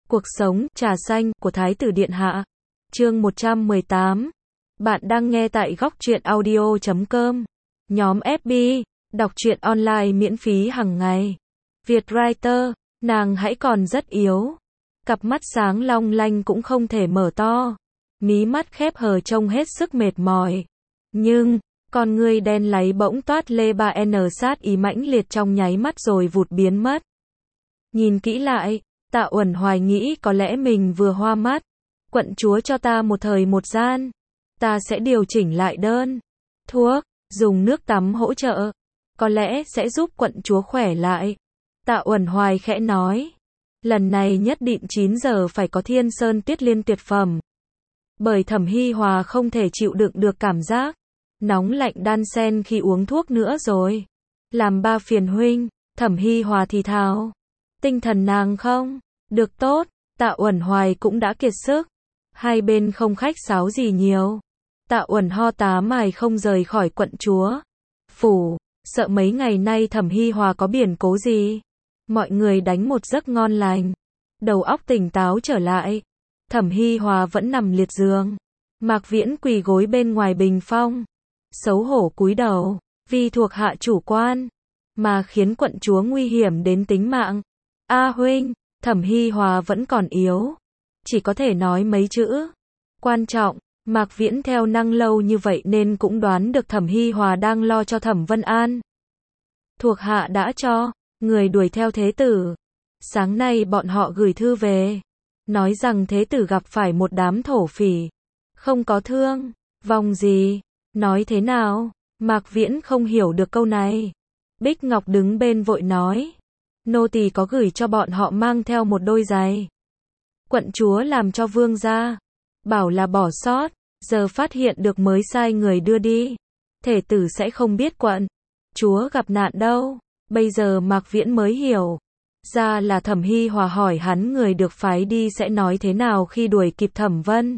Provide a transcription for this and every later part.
Cuộc sống, trà xanh, của Thái tử Điện Hạ. Chương 118. Bạn đang nghe tại góc truyện audio.com. Nhóm FB, đọc truyện online miễn phí hàng ngày. Vietwriter, nàng hãy còn rất yếu. Cặp mắt sáng long lanh cũng không thể mở to. Mí mắt khép hờ trông hết sức mệt mỏi. Nhưng, con ngươi đen láy bỗng toát lê 3N sát ý mãnh liệt trong nháy mắt rồi vụt biến mất. Nhìn kỹ lại, Tạ Uẩn hoài nghĩ có lẽ mình vừa hoa mắt. Quận chúa cho ta một thời một gian. Ta sẽ điều chỉnh lại đơn thuốc, dùng nước tắm hỗ trợ. Có lẽ sẽ giúp quận chúa khỏe lại. Tạ Uẩn hoài khẽ nói. Lần này nhất định 9 giờ phải có Thiên Sơn Tuyết Liên tuyệt phẩm. Bởi Thẩm Hi Hòa không thể chịu đựng được cảm giác nóng lạnh đan xen khi uống thuốc nữa rồi. Làm ba phiền huynh, Thẩm Hi Hòa thì thào. Tinh thần nàng không được tốt, Tạ Uẩn hoài cũng đã kiệt sức. Hai bên không khách sáo gì nhiều. Tạ Uẩn ho tá mài không rời khỏi quận chúa phủ, sợ mấy ngày nay Thẩm Hi Hòa có biển cố gì. Mọi người đánh một giấc ngon lành, đầu óc tỉnh táo trở lại. Thẩm Hi Hòa vẫn nằm liệt giường. Mạc Viễn quỳ gối bên ngoài bình phong, xấu hổ cúi đầu, vì thuộc hạ chủ quan mà khiến quận chúa nguy hiểm đến tính mạng. A huynh, Thẩm Hi Hòa vẫn còn yếu, chỉ có thể nói mấy chữ quan trọng. Mạc Viễn theo năng lâu như vậy nên cũng đoán được Thẩm Hi Hòa đang lo cho Thẩm Vân An. Thuộc hạ đã cho người đuổi theo thế tử. Sáng nay bọn họ gửi thư về, nói rằng thế tử gặp phải một đám thổ phỉ, không có thương vong gì. Nói thế nào? Mạc Viễn không hiểu được câu này. Bích Ngọc đứng bên vội nói. Nô tỳ có gửi cho bọn họ mang theo một đôi giày. Quận chúa làm cho vương gia, bảo là bỏ sót, giờ phát hiện được mới sai người đưa đi. Thể tử sẽ không biết quận chúa gặp nạn đâu. Bây giờ Mạc Viễn mới hiểu ra là Thẩm Hi Hòa hỏi hắn người được phái đi sẽ nói thế nào khi đuổi kịp Thẩm Vân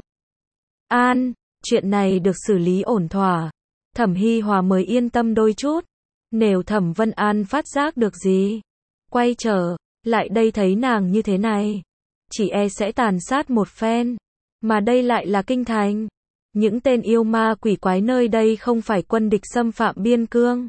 An. Chuyện này được xử lý ổn thỏa, Thẩm Hi Hòa mới yên tâm đôi chút. Nếu Thẩm Vân An phát giác được gì, quay trở lại đây thấy nàng như thế này, chỉ e sẽ tàn sát một phen. Mà đây lại là kinh thành. Những tên yêu ma quỷ quái nơi đây không phải quân địch xâm phạm biên cương,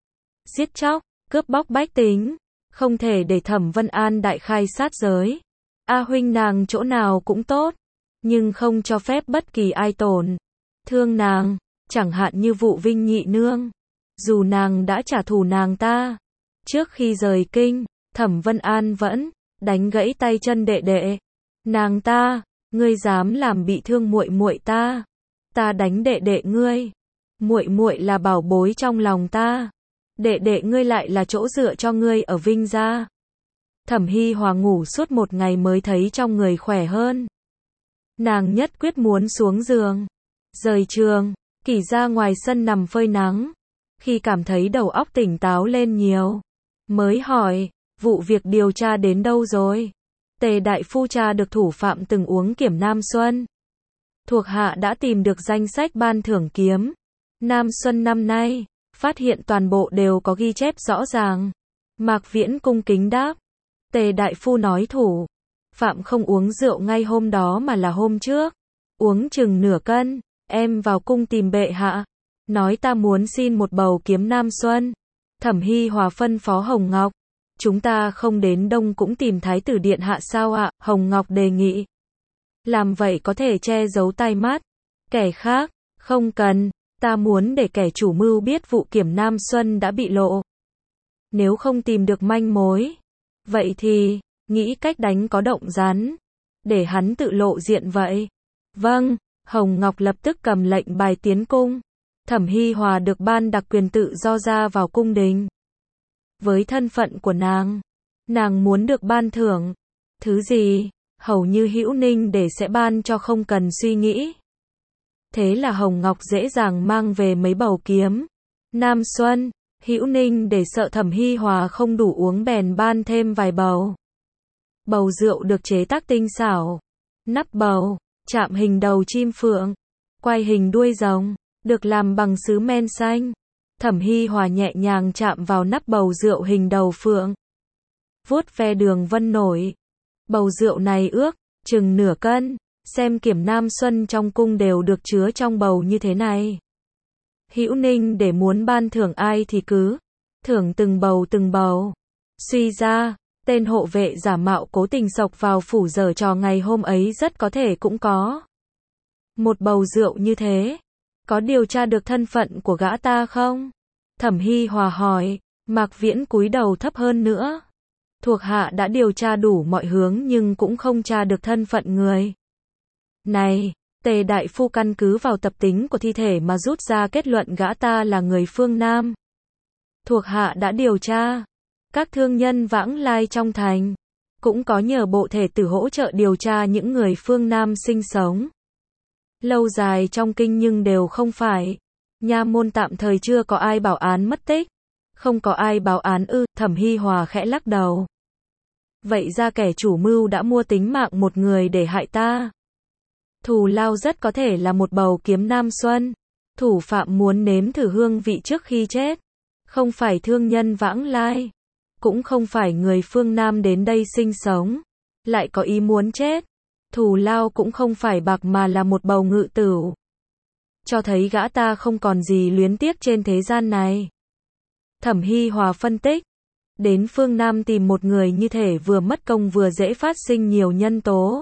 giết chóc, cướp bóc bách tính. Không thể để Thẩm Vân An đại khai sát giới. A huynh nàng chỗ nào cũng tốt, nhưng không cho phép bất kỳ ai tổn thương nàng, chẳng hạn như Vụ Vinh nhị nương. Dù nàng đã trả thù nàng ta trước khi rời kinh, Thẩm Vân An vẫn đánh gãy tay chân đệ đệ nàng ta. Ngươi dám làm bị thương muội muội ta, ta đánh đệ đệ ngươi. Muội muội là bảo bối trong lòng ta, đệ đệ ngươi lại là chỗ dựa cho ngươi ở Vinh gia. Thẩm Hi Hòa ngủ suốt một ngày mới thấy trong người khỏe hơn. Nàng nhất quyết muốn xuống giường, rời trường, kỷ ra ngoài sân nằm phơi nắng. Khi cảm thấy đầu óc tỉnh táo lên nhiều, mới hỏi, vụ việc điều tra đến đâu rồi? Tề đại phu tra được thủ phạm từng uống kiểm Nam Xuân. Thuộc hạ đã tìm được danh sách ban thưởng kiếm Nam Xuân năm nay, phát hiện toàn bộ đều có ghi chép rõ ràng. Mạc Viễn cung kính đáp. Tề đại phu nói thủ phạm không uống rượu ngay hôm đó mà là hôm trước, uống chừng nửa cân. Em vào cung tìm bệ hạ, nói ta muốn xin một bầu kiếm Nam Xuân. Thẩm Hi Hòa phân phó Hồng Ngọc. Chúng ta không đến đông cũng tìm Thái tử Điện Hạ sao ạ? Hồng Ngọc đề nghị. Làm vậy có thể che giấu tai mắt kẻ khác. Không cần, ta muốn để kẻ chủ mưu biết vụ kiểm Nam Xuân đã bị lộ. Nếu không tìm được manh mối, vậy thì nghĩ cách đánh có động rắn, để hắn tự lộ diện vậy. Vâng. Hồng Ngọc lập tức cầm lệnh bài tiến cung. Thẩm Hi Hòa được ban đặc quyền tự do ra vào cung đình. Với thân phận của nàng muốn được ban thưởng thứ gì, hầu như Hữu Ninh để sẽ ban cho không cần suy nghĩ. Thế là Hồng Ngọc dễ dàng mang về mấy bầu kiếm Nam Xuân. Hữu Ninh để sợ Thẩm Hi Hòa không đủ uống bèn ban thêm vài bầu. Bầu rượu được chế tác tinh xảo, nắp bầu chạm hình đầu chim phượng, quay hình đuôi rồng, được làm bằng sứ men xanh. Thẩm Hi Hòa nhẹ nhàng chạm vào nắp bầu rượu hình đầu phượng, vuốt ve đường vân nổi Bầu rượu này ước chừng nửa cân, xem kiểm nam xuân trong cung đều được chứa trong bầu như thế này. Hữu Ninh để muốn ban thưởng ai thì cứ thưởng từng bầu. Suy ra, tên hộ vệ giả mạo cố tình xộc vào phủ giở trò ngày hôm ấy rất có thể cũng có một bầu rượu như thế. Có điều tra được thân phận của gã ta không? Thẩm Hi Hòa hỏi. Mạc Viễn cúi đầu thấp hơn nữa. Thuộc hạ đã điều tra đủ mọi hướng nhưng cũng không tra được thân phận người này. Tề đại phu căn cứ vào tập tính của thi thể mà rút ra kết luận gã ta là người phương Nam. Thuộc hạ đã điều tra các thương nhân vãng lai trong thành, cũng có nhờ bộ thể tử hỗ trợ điều tra những người phương Nam sinh sống lâu dài trong kinh nhưng đều không phải. Nha môn tạm thời chưa có ai báo án mất tích. Không có ai báo án ư? Thẩm Hi Hòa khẽ lắc đầu. Vậy ra kẻ chủ mưu đã mua tính mạng một người để hại ta. Thù lao rất có thể là một bầu kiếm nam xuân. Thủ phạm muốn nếm thử hương vị trước khi chết. Không phải thương nhân vãng lai, cũng không phải người phương Nam đến đây sinh sống, lại có ý muốn chết. Thù lao cũng không phải bạc mà là một bầu ngự tửu. Cho thấy gã ta không còn gì luyến tiếc trên thế gian này. Thẩm Hi Hòa phân tích. Đến phương Nam tìm một người như thể vừa mất công vừa dễ phát sinh nhiều nhân tố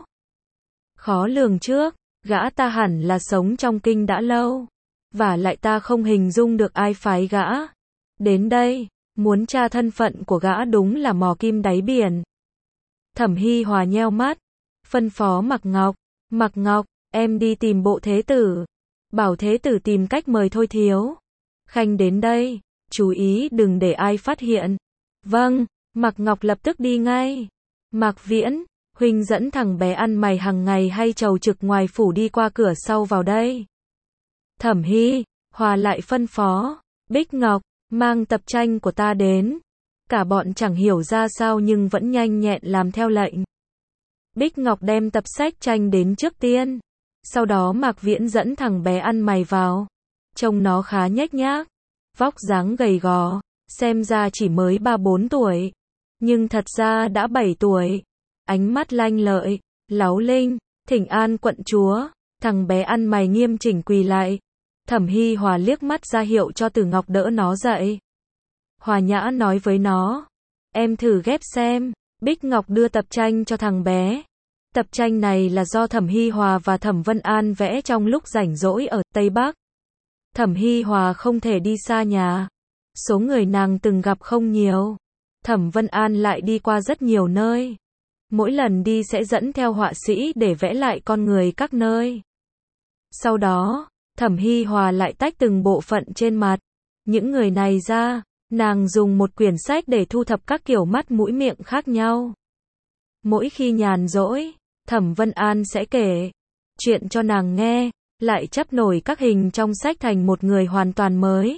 khó lường trước. Gã ta hẳn là sống trong kinh đã lâu. Và lại ta không hình dung được ai phái gã đến đây. Muốn tra thân phận của gã đúng là mò kim đáy biển. Thẩm Hi Hòa nheo mắt. Phân phó Mạc Ngọc. Mạc Ngọc, em đi tìm bộ thế tử. Bảo thế tử tìm cách mời Thôi Thiếu Khanh đến đây. Chú ý đừng để ai phát hiện. Vâng, Mạc Ngọc lập tức đi ngay. Mạc Viễn, huynh dẫn thằng bé ăn mày hàng ngày hay trầu trực ngoài phủ đi qua cửa sau vào đây. Thẩm Hi Hòa lại phân phó. Bích Ngọc, mang tập tranh của ta đến. Cả bọn chẳng hiểu ra sao nhưng vẫn nhanh nhẹn làm theo lệnh. Bích Ngọc đem tập sách tranh đến trước tiên. Sau đó Mạc Viễn dẫn thằng bé ăn mày vào. Trông nó khá nhếch nhác. Vóc dáng gầy gò. Xem ra chỉ mới 3-4 tuổi. Nhưng thật ra đã 7 tuổi. Ánh mắt lanh lợi, láu linh. Thỉnh an quận chúa. Thằng bé ăn mày nghiêm chỉnh quỳ lại. Thẩm Hi Hòa liếc mắt ra hiệu cho Tử Ngọc đỡ nó dậy. Hòa nhã nói với nó. Em thử ghép xem. Bích Ngọc đưa tập tranh cho thằng bé. Tập tranh này là do Thẩm Hi Hòa và Thẩm Vân An vẽ trong lúc rảnh rỗi ở Tây Bắc. Thẩm Hi Hòa không thể đi xa nhà. Số người nàng từng gặp không nhiều. Thẩm Vân An lại đi qua rất nhiều nơi. Mỗi lần đi sẽ dẫn theo họa sĩ để vẽ lại con người các nơi. Sau đó, Thẩm Hi Hòa lại tách từng bộ phận trên mặt những người này ra. Nàng dùng một quyển sách để thu thập các kiểu mắt mũi miệng khác nhau. Mỗi khi nhàn rỗi, Thẩm Vân An sẽ kể chuyện cho nàng nghe, lại chắp nổi các hình trong sách thành một người hoàn toàn mới.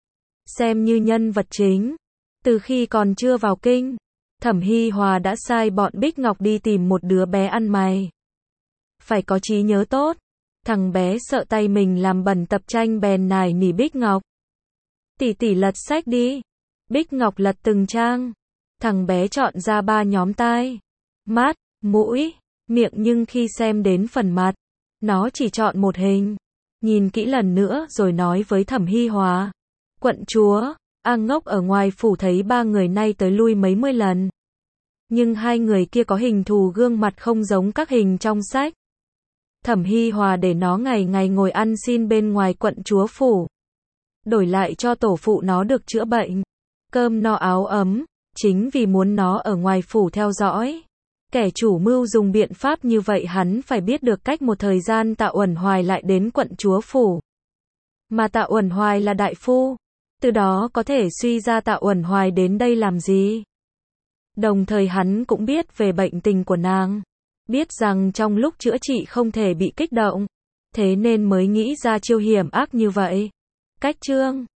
Xem như nhân vật chính. Từ khi còn chưa vào kinh, Thẩm Hi Hòa đã sai bọn Bích Ngọc đi tìm một đứa bé ăn mày. Phải có trí nhớ tốt. Thằng bé sợ tay mình làm bẩn tập tranh bèn nài nỉ Bích Ngọc. Tỷ tỷ lật sách đi. Bích Ngọc lật từng trang. Thằng bé chọn ra 3 nhóm tai, mắt, mũi, miệng nhưng khi xem đến phần mặt, nó chỉ chọn một hình. Nhìn kỹ lần nữa rồi nói với Thẩm Hi Hòa. Quận chúa, A Ngốc ở ngoài phủ thấy 3 người nay tới lui mấy mươi lần. Nhưng 2 người kia có hình thù gương mặt không giống các hình trong sách. Thẩm Hi Hòa để nó ngày ngày ngồi ăn xin bên ngoài quận chúa phủ. Đổi lại cho tổ phụ nó được chữa bệnh, cơm no áo ấm, chính vì muốn nó ở ngoài phủ theo dõi. Kẻ chủ mưu dùng biện pháp như vậy hắn phải biết được cách một thời gian Tạ Uẩn Hoài lại đến quận chúa phủ. Mà Tạ Uẩn Hoài là đại phu, từ đó có thể suy ra Tạ Uẩn Hoài đến đây làm gì. Đồng thời hắn cũng biết về bệnh tình của nàng, biết rằng trong lúc chữa trị không thể bị kích động, thế nên mới nghĩ ra chiêu hiểm ác như vậy. Cách chương